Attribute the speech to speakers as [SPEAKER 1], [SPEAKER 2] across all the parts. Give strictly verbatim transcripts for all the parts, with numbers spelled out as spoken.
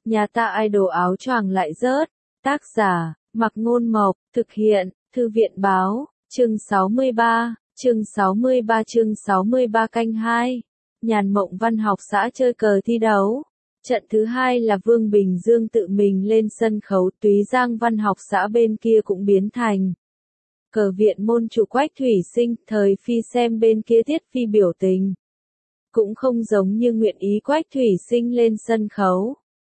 [SPEAKER 1] Nhà ta idol áo choàng lại rớt. Tác giả, Mặc Ngôn Mộc, thực hiện, Thư viện Báo, chương sáu mươi ba, chương sáu mươi ba chương sáu mươi ba canh hai. Nhàn Mộng Văn học xã chơi cờ thi đấu. Trận thứ hai là Vương Bình Dương tự mình lên sân khấu, Túy Giang Văn học xã bên kia cũng biến thành cờ viện môn chủ Quách Thủy Sinh, thời Phi xem bên kia Tiết Phi biểu tình. Cũng không giống như nguyện ý Quách Thủy Sinh lên sân khấu.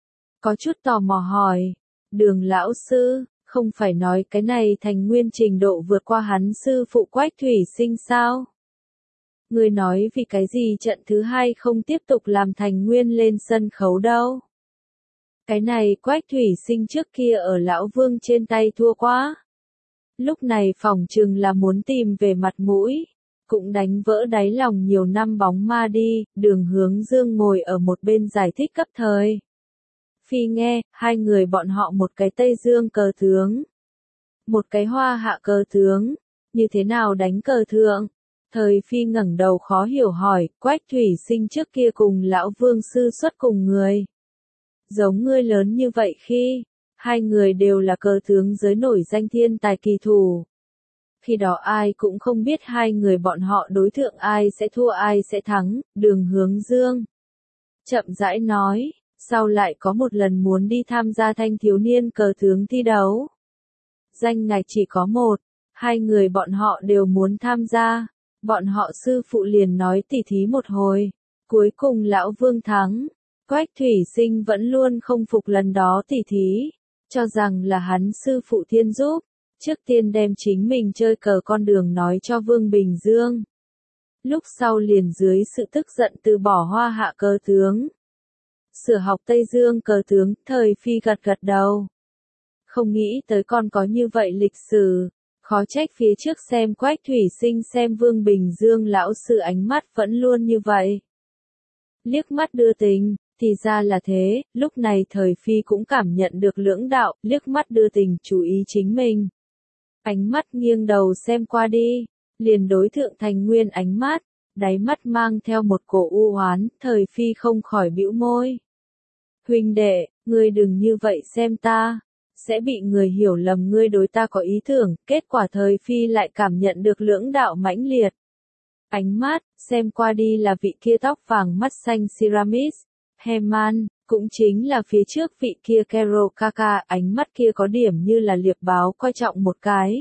[SPEAKER 1] Có chút tò mò hỏi, Đường lão sư, không phải nói cái này Thành Nguyên trình độ vượt qua hắn sư phụ Quách Thủy Sinh sao? Người nói vì cái gì trận thứ hai không tiếp tục làm Thành Nguyên lên sân khấu đâu? Cái này Quách Thủy Sinh trước kia ở Lão Vương trên tay thua quá. Lúc này phỏng chừng là muốn tìm về mặt mũi, cũng đánh vỡ đáy lòng nhiều năm bóng ma đi. Đường Hướng Dương ngồi ở một bên giải thích cấp thời Phi nghe, hai người bọn họ một cái Tây Dương cờ tướng, một cái Hoa Hạ cờ tướng, như thế nào đánh cờ thượng? Thời Phi ngẩng đầu khó hiểu hỏi, Quách Thủy Sinh trước kia cùng Lão Vương sư xuất cùng người. Giống ngươi lớn như vậy khi, hai người đều là cờ tướng giới nổi danh thiên tài kỳ thủ. Khi đó ai cũng không biết hai người bọn họ đối thượng ai sẽ thua ai sẽ thắng. Đường Hướng Dương chậm rãi nói, sau lại có một lần muốn đi tham gia thanh thiếu niên cờ tướng thi đấu. Danh ngạch chỉ có một, hai người bọn họ đều muốn tham gia. Bọn họ sư phụ liền nói tỉ thí một hồi, cuối cùng Lão Vương thắng. Quách Thủy Sinh vẫn luôn không phục lần đó tỉ thí, cho rằng là hắn sư phụ thiên giúp, trước tiên đem chính mình chơi cờ con đường nói cho Vương Bình Dương. Lúc sau liền dưới sự tức giận từ bỏ Hoa Hạ cờ tướng, sửa học Tây Dương cờ tướng. Thời Phi gật gật đầu. Không nghĩ tới còn có như vậy lịch sử. Khó trách phía trước xem Quách Thủy Sinh xem Vương Bình Dương lão sư ánh mắt vẫn luôn như vậy. Liếc mắt đưa tình, thì ra là thế. Lúc này Thời Phi cũng cảm nhận được lưỡng đạo, liếc mắt đưa tình chú ý chính mình. Ánh mắt nghiêng đầu xem qua đi, liền đối thượng Thành Nguyên ánh mắt, đáy mắt mang theo một cổ u oán. Thời Phi không khỏi bĩu môi. Huynh đệ, ngươi đừng như vậy xem ta, sẽ bị người hiểu lầm ngươi đối ta có ý tưởng. Kết quả Thời Phi lại cảm nhận được lưỡng đạo mãnh liệt. Ánh mắt, xem qua đi là vị kia tóc vàng mắt xanh Ceramis, Heman, cũng chính là phía trước vị kia Kero Kaka. Ánh mắt kia có điểm như là liệp báo coi trọng một cái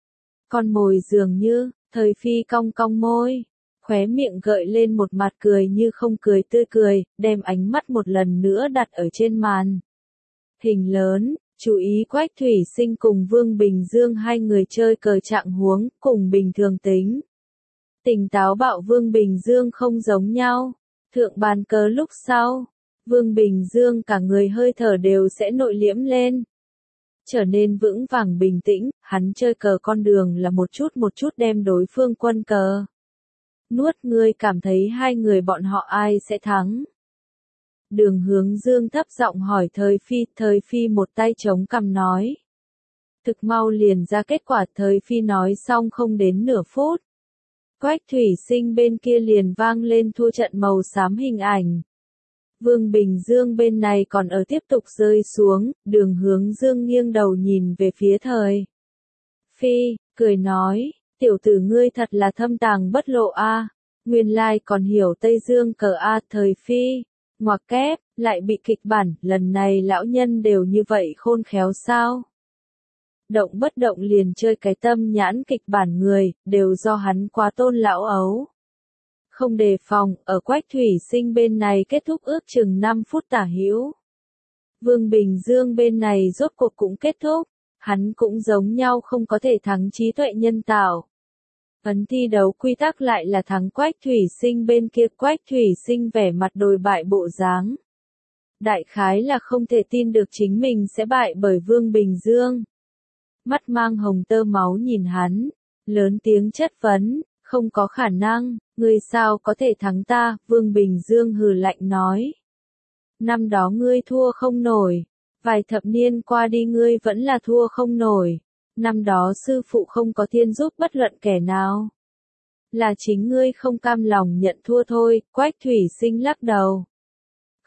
[SPEAKER 1] con mồi dường như. Thời Phi cong cong môi, khóe miệng gợi lên một mặt cười như không cười tươi cười, đem ánh mắt một lần nữa đặt ở trên màn hình lớn, chú ý Quách Thủy Sinh cùng Vương Bình Dương hai người chơi cờ trạng huống, cùng bình thường tính. Tỉnh táo bạo Vương Bình Dương không giống nhau. Thượng bàn cờ lúc sau, Vương Bình Dương cả người hơi thở đều sẽ nội liễm lên, trở nên vững vàng bình tĩnh. Hắn chơi cờ con đường là một chút một chút đem đối phương quân cờ nuốt. Ngươi cảm thấy hai người bọn họ ai sẽ thắng? Đường Hướng Dương thấp giọng hỏi Thời Phi. Thời Phi một tay chống cằm nói. Thực mau liền ra kết quả. Thời Phi nói xong không đến nửa phút, Quách Thủy Sinh bên kia liền vang lên thua trận màu xám hình ảnh. Vương Bình Dương bên này còn ở tiếp tục rơi xuống. Đường Hướng Dương nghiêng đầu nhìn về phía Thời Phi, cười nói, tiểu tử ngươi thật là thâm tàng bất lộ a, nguyên lai còn hiểu Tây Dương cờ a. Thời Phi, ngoặc kép, lại bị kịch bản, lần này lão nhân đều như vậy khôn khéo sao? Động bất động liền chơi cái tâm nhãn kịch bản người, đều do hắn quá tôn lão ấu. Không đề phòng, ở Quách Thủy Sinh bên này kết thúc ước chừng năm phút tả hữu. Vương Bình Dương bên này rốt cuộc cũng kết thúc, hắn cũng giống nhau không có thể thắng trí tuệ nhân tạo. Ấn thi đấu quy tắc lại là thắng Quách Thủy Sinh bên kia. Quách Thủy Sinh vẻ mặt đồi bại bộ dáng, đại khái là không thể tin được chính mình sẽ bại bởi Vương Bình Dương. Mắt mang hồng tơ máu nhìn hắn, lớn tiếng chất vấn, không có khả năng, ngươi sao có thể thắng ta? Vương Bình Dương hừ lạnh nói. Năm đó ngươi thua không nổi, vài thập niên qua đi ngươi vẫn là thua không nổi. Năm đó sư phụ không có thiên giúp bất luận kẻ nào, là chính ngươi không cam lòng nhận thua thôi. Quách Thủy Sinh lắc đầu.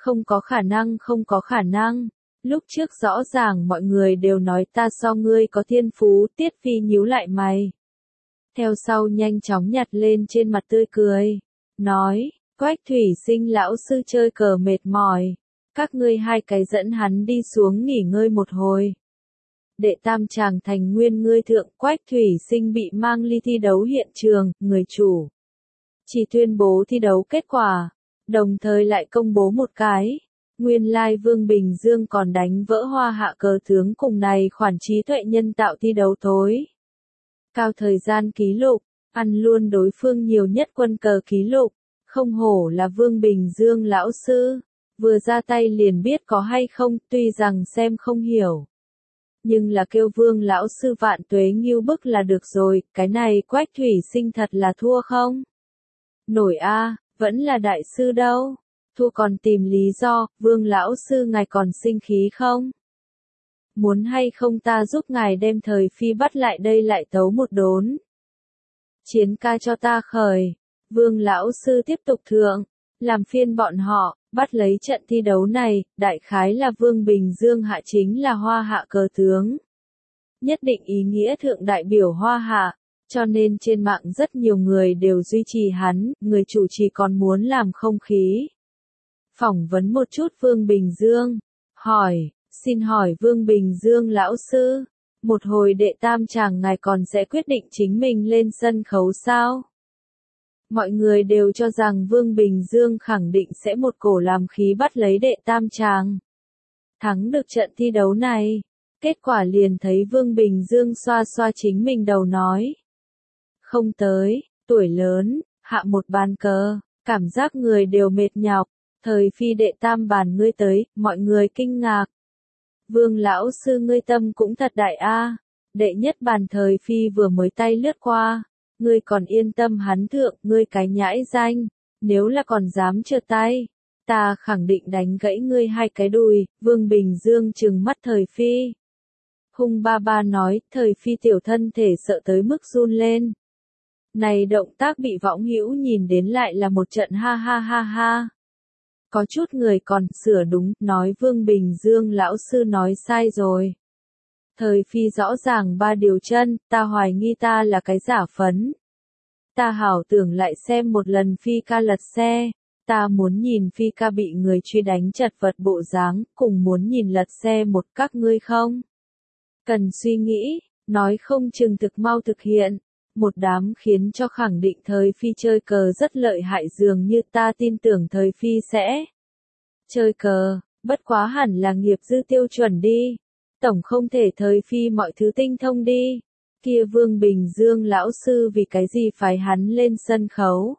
[SPEAKER 1] Không có khả năng, không có khả năng. Lúc trước rõ ràng mọi người đều nói ta so ngươi có thiên phú, Tiết Phi nhíu lại mày. Theo sau nhanh chóng nhặt lên trên mặt tươi cười. Nói, Quách Thủy Sinh lão sư chơi cờ mệt mỏi. Các ngươi hai cái dẫn hắn đi xuống nghỉ ngơi một hồi. Đệ tam chàng thành nguyên ngươi thượng Quách Thủy Sinh bị mang ly thi đấu hiện trường, người chủ. Chỉ tuyên bố thi đấu kết quả. Đồng thời lại công bố một cái. Nguyên lai Vương Bình Dương còn đánh vỡ hoa hạ cờ tướng cùng này khoản trí tuệ nhân tạo thi đấu tối. Cao thời gian ký lục, ăn luôn đối phương nhiều nhất quân cờ ký lục. Không hổ là Vương Bình Dương lão sư. Vừa ra tay liền biết có hay không, tuy rằng xem không hiểu. Nhưng là kêu Vương lão sư vạn tuế nghiêu bức là được rồi, cái này Quách Thủy Sinh thật là thua không? Nổi a, vẫn là đại sư đâu. Thua còn tìm lý do, Vương lão sư ngài còn sinh khí không? Muốn hay không ta giúp ngài đem thời phi bắt lại đây lại tấu một đốn. Chiến ca cho ta khởi. Vương lão sư tiếp tục thượng, làm phiên bọn họ, bắt lấy trận thi đấu này, đại khái là Vương Bình Dương hạ chính là hoa hạ cờ tướng. Nhất định ý nghĩa thượng đại biểu hoa hạ, cho nên trên mạng rất nhiều người đều duy trì hắn, người chủ trì còn muốn làm không khí. Phỏng vấn một chút Vương Bình Dương, hỏi, xin hỏi Vương Bình Dương lão sư, một hồi đệ tam chàng ngài còn sẽ quyết định chính mình lên sân khấu sao? Mọi người đều cho rằng Vương Bình Dương khẳng định sẽ một cổ làm khí bắt lấy đệ tam chàng. Thắng được trận thi đấu này, kết quả liền thấy Vương Bình Dương xoa xoa chính mình đầu nói. Không tới, tuổi lớn, hạ một bàn cờ, cảm giác người đều mệt nhọc, thời phi đệ tam bàn ngươi tới, mọi người kinh ngạc. Vương lão sư ngươi tâm cũng thật đại a, đệ nhất bàn thời phi vừa mới tay lướt qua. Ngươi còn yên tâm hắn thượng, ngươi cái nhãi danh, nếu là còn dám trượt tay, ta khẳng định đánh gãy ngươi hai cái đùi. Vương Bình Dương trừng mắt thời phi. Hung ba ba nói, thời phi tiểu thân thể sợ tới mức run lên. Này động tác bị võng hữu nhìn đến lại là một trận ha ha ha ha. Có chút người còn sửa đúng, nói Vương Bình Dương lão sư nói sai rồi. Thời phi rõ ràng ba điều chân, ta hoài nghi ta là cái giả phấn. Ta hảo tưởng lại xem một lần phi ca lật xe, ta muốn nhìn phi ca bị người truy đánh chật vật bộ dáng, cùng muốn nhìn lật xe một các ngươi không? Cần suy nghĩ, nói không chừng thực mau thực hiện, một đám khiến cho khẳng định thời phi chơi cờ rất lợi hại dường như ta tin tưởng thời phi sẽ chơi cờ, bất quá hẳn là nghiệp dư tiêu chuẩn đi. Tổng không thể thời phi mọi thứ tinh thông đi. Kia Vương Bình Dương lão sư vì cái gì phải hắn lên sân khấu.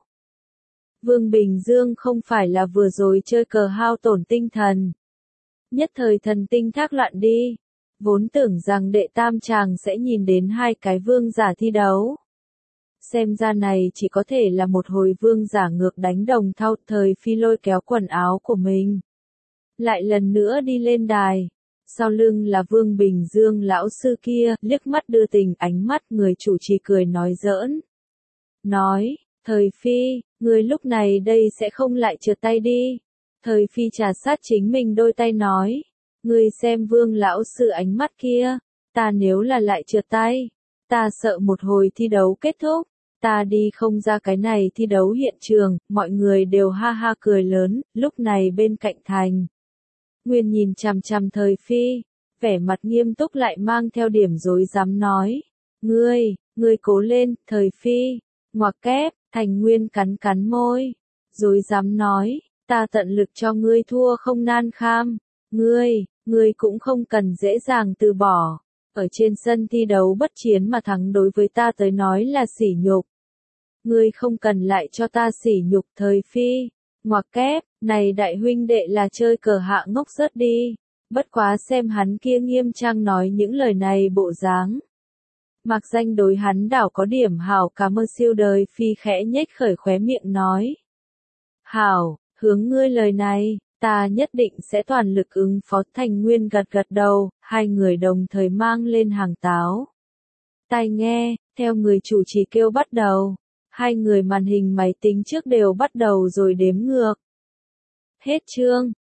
[SPEAKER 1] Vương Bình Dương không phải là vừa rồi chơi cờ hao tổn tinh thần. Nhất thời thần tinh thác loạn đi. Vốn tưởng rằng đệ tam chàng sẽ nhìn đến hai cái vương giả thi đấu. Xem ra này chỉ có thể là một hồi vương giả ngược đánh đồng thau, thời phi lôi kéo quần áo của mình. Lại lần nữa đi lên đài. Sau lưng là Vương Bình Dương lão sư kia, liếc mắt đưa tình ánh mắt người chủ trì cười nói giỡn. Nói, thời phi, người lúc này đây sẽ không lại trượt tay đi. Thời phi trà sát chính mình đôi tay nói. Người xem Vương lão sư ánh mắt kia, ta nếu là lại trượt tay, ta sợ một hồi thi đấu kết thúc, ta đi không ra cái này thi đấu hiện trường, mọi người đều ha ha cười lớn, lúc này bên cạnh thành. Nguyên nhìn chằm chằm thời phi, vẻ mặt nghiêm túc lại mang theo điểm dối dám nói. Ngươi, ngươi cố lên, thời phi, ngoặc kép, thành Nguyên cắn cắn môi. Dối dám nói, ta tận lực cho ngươi thua không nan kham. Ngươi, ngươi cũng không cần dễ dàng từ bỏ. Ở trên sân thi đấu bất chiến mà thắng đối với ta tới nói là sỉ nhục. Ngươi không cần lại cho ta sỉ nhục thời phi. Ngoặc kép, này đại huynh đệ là chơi cờ hạ ngốc rớt đi. Bất quá xem hắn kia nghiêm trang nói những lời này bộ dáng. Mặc danh đối hắn đảo có điểm hảo cảm ơn siêu đời phi khẽ nhếch khởi khóe miệng nói. Hảo, hướng ngươi lời này, ta nhất định sẽ toàn lực ứng phó. Thành Nguyên gật gật đầu, hai người đồng thời mang lên hàng táo. Tai nghe, theo người chủ trì kêu bắt đầu. Hai người màn hình máy tính trước đều bắt đầu rồi đếm ngược. Hết chương.